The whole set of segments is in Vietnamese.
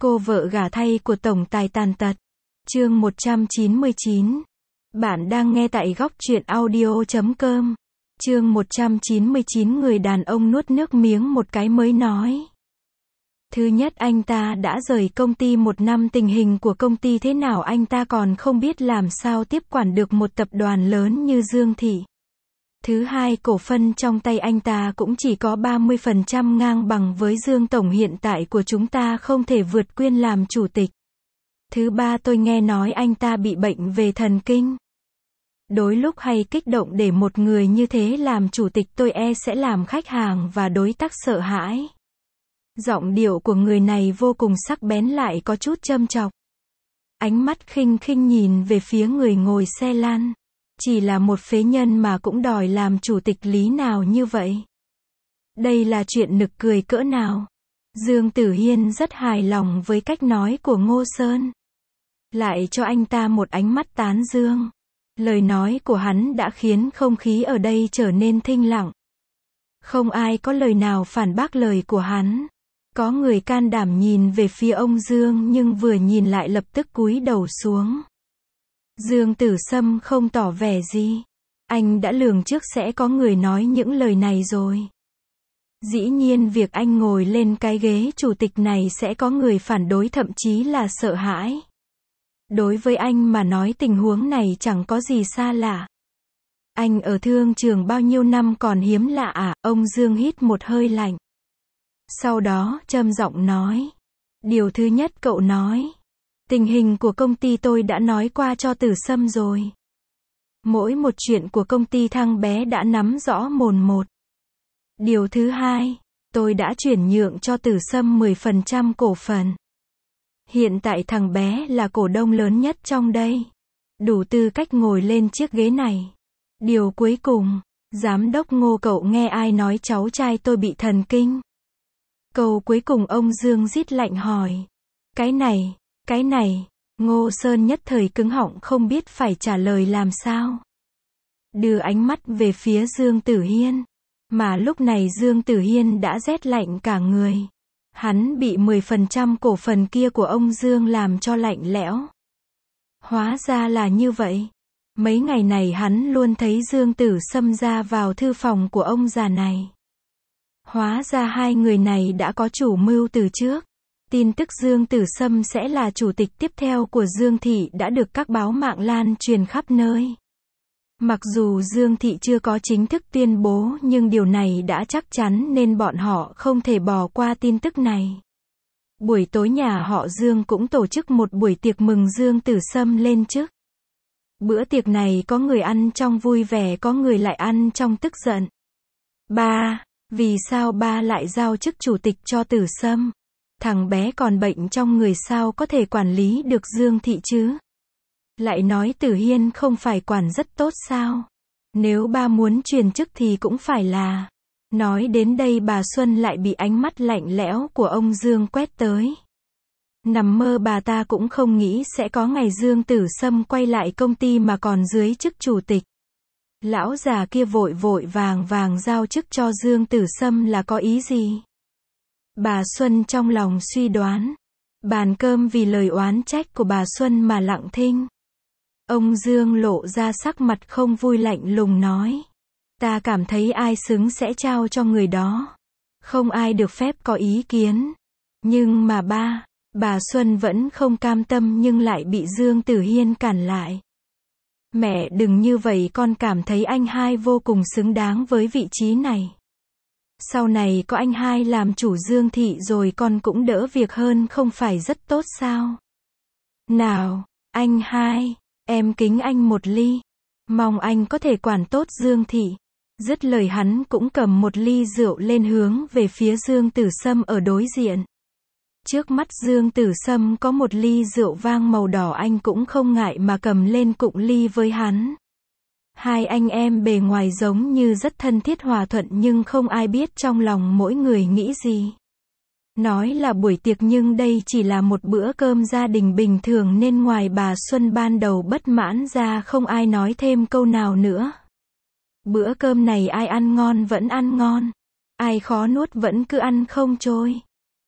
Cô vợ gả thay của tổng tài tàn tật. Chương 199. Bạn đang nghe tại góc truyện audio.com. Chương 199. Người đàn ông nuốt nước miếng một cái mới nói. Thứ nhất, anh ta đã rời công ty 1 năm, tình hình của công ty thế nào anh ta còn không biết, làm sao tiếp quản được một tập đoàn lớn như Dương Thị. Thứ hai, cổ phần trong tay anh ta cũng chỉ có 30%, ngang bằng với Dương Tổng hiện tại của chúng ta, không thể vượt quyền làm chủ tịch. Thứ ba, tôi nghe nói anh ta bị bệnh về thần kinh. Đôi lúc hay kích động, để một người như thế làm chủ tịch tôi e sẽ làm khách hàng và đối tác sợ hãi. Giọng điệu của người này vô cùng sắc bén, lại có chút châm chọc. Ánh mắt khinh khinh nhìn về phía người ngồi xe lăn. Chỉ là một phế nhân mà cũng đòi làm chủ tịch, lý nào như vậy? Đây là chuyện nực cười cỡ nào? Dương Tử Hiên rất hài lòng với cách nói của Ngô Sơn. Lại cho anh ta một ánh mắt tán dương. Lời nói của hắn đã khiến không khí ở đây trở nên thinh lặng. Không ai có lời nào phản bác lời của hắn. Có người can đảm nhìn về phía ông Dương, nhưng vừa nhìn lại lập tức cúi đầu xuống. Dương Tử Sâm không tỏ vẻ gì. Anh đã lường trước sẽ có người nói những lời này rồi. Dĩ nhiên việc anh ngồi lên cái ghế chủ tịch này sẽ có người phản đối, thậm chí là sợ hãi. Đối với anh mà nói, tình huống này chẳng có gì xa lạ. Anh ở thương trường bao nhiêu năm còn hiếm lạ à? Ông Dương hít một hơi lạnh. Sau đó trầm giọng nói. Điều thứ nhất cậu nói. Tình hình của công ty tôi đã nói qua cho Tử Sâm rồi. Mỗi một chuyện của công ty thằng bé đã nắm rõ mồn một. Điều thứ hai, tôi đã chuyển nhượng cho Tử Sâm 10% cổ phần. Hiện tại thằng bé là cổ đông lớn nhất trong đây. Đủ tư cách ngồi lên chiếc ghế này. Điều cuối cùng, giám đốc Ngô, cậu nghe ai nói cháu trai tôi bị thần kinh? Câu cuối cùng ông Dương rít lạnh hỏi. Cái này, Ngô Sơn nhất thời cứng họng, không biết phải trả lời làm sao. Đưa ánh mắt về phía Dương Tử Hiên. Mà lúc này Dương Tử Hiên đã rét lạnh cả người. Hắn bị 10% cổ phần kia của ông Dương làm cho lạnh lẽo. Hóa ra là như vậy. Mấy ngày này hắn luôn thấy Dương Tử Sâm ra vào thư phòng của ông già này. Hóa ra hai người này đã có chủ mưu từ trước. Tin tức Dương Tử Sâm sẽ là chủ tịch tiếp theo của Dương Thị đã được các báo mạng lan truyền khắp nơi. Mặc dù Dương Thị chưa có chính thức tuyên bố, nhưng điều này đã chắc chắn nên bọn họ không thể bỏ qua tin tức này. Buổi tối nhà họ Dương cũng tổ chức một buổi tiệc mừng Dương Tử Sâm lên chức. Bữa tiệc này có người ăn trong vui vẻ, có người lại ăn trong tức giận. Ba, vì sao ba lại giao chức chủ tịch cho Tử Sâm? Thằng bé còn bệnh trong người, sao có thể quản lý được Dương Thị chứ? Lại nói Tử Hiên không phải quản rất tốt sao? Nếu ba muốn truyền chức thì cũng phải là. Nói đến đây bà Xuân lại bị ánh mắt lạnh lẽo của ông Dương quét tới. Nằm mơ bà ta cũng không nghĩ sẽ có ngày Dương Tử Sâm quay lại công ty mà còn dưới chức chủ tịch. Lão già kia vội vội vàng vàng giao chức cho Dương Tử Sâm là có ý gì? Bà Xuân trong lòng suy đoán. Bàn cơm vì lời oán trách của bà Xuân mà lặng thinh. Ông Dương lộ ra sắc mặt không vui, lạnh lùng nói. Ta cảm thấy ai xứng sẽ trao cho người đó. Không ai được phép có ý kiến. Nhưng mà bà Xuân vẫn không cam tâm, nhưng lại bị Dương Tử Hiên cản lại. Mẹ đừng như vậy, con cảm thấy anh hai vô cùng xứng đáng với vị trí này. Sau này có anh hai làm chủ Dương Thị rồi con cũng đỡ việc hơn, không phải rất tốt sao? Nào, anh hai, em kính anh một ly. Mong anh có thể quản tốt Dương Thị. Dứt lời hắn cũng cầm một ly rượu lên hướng về phía Dương Tử Sâm ở đối diện. Trước mắt Dương Tử Sâm có một ly rượu vang màu đỏ, anh cũng không ngại mà cầm lên cụng ly với hắn. Hai anh em bề ngoài giống như rất thân thiết hòa thuận, nhưng không ai biết trong lòng mỗi người nghĩ gì. Nói là buổi tiệc nhưng đây chỉ là một bữa cơm gia đình bình thường, nên ngoài bà Xuân ban đầu bất mãn ra không ai nói thêm câu nào nữa. Bữa cơm này ai ăn ngon vẫn ăn ngon, ai khó nuốt vẫn cứ ăn không trôi.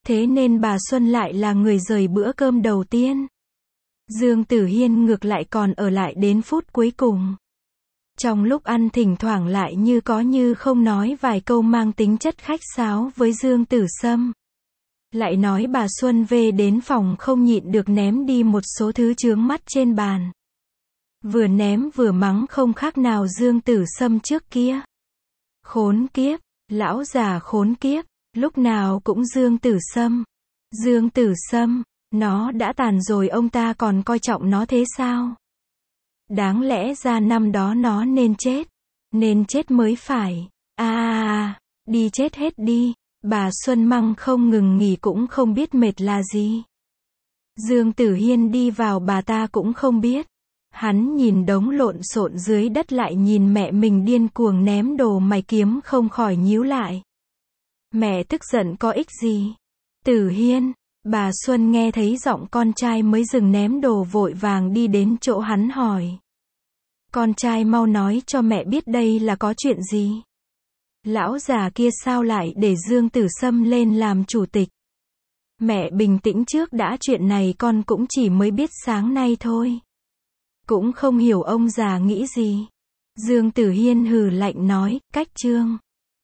Thế nên bà Xuân lại là người rời bữa cơm đầu tiên. Dương Tử Hiên ngược lại còn ở lại đến phút cuối cùng. Trong lúc ăn thỉnh thoảng lại như có như không nói vài câu mang tính chất khách sáo với Dương Tử Sâm. Lại nói bà Xuân về đến phòng không nhịn được ném đi một số thứ chướng mắt trên bàn. Vừa ném vừa mắng không khác nào Dương Tử Sâm trước kia. Khốn kiếp, lão già khốn kiếp, lúc nào cũng Dương Tử Sâm. Dương Tử Sâm, nó đã tàn rồi ông ta còn coi trọng nó thế sao? Đáng lẽ ra năm đó nó nên chết mới phải. Đi chết hết đi. Bà Xuân mắng không ngừng nghỉ cũng không biết mệt là gì. Dương Tử Hiên đi vào bà ta cũng không biết. Hắn nhìn đống lộn xộn dưới đất lại nhìn mẹ mình điên cuồng ném đồ mày kiếm không khỏi nhíu lại. Mẹ tức giận có ích gì? Tử Hiên, bà Xuân nghe thấy giọng con trai mới dừng ném đồ vội vàng đi đến chỗ hắn hỏi. Con trai mau nói cho mẹ biết đây là có chuyện gì? Lão già kia sao lại để Dương Tử Sâm lên làm chủ tịch? Mẹ bình tĩnh trước đã, chuyện này con cũng chỉ mới biết sáng nay thôi. Cũng không hiểu ông già nghĩ gì. Dương Tử Hiên hừ lạnh nói, cách Trương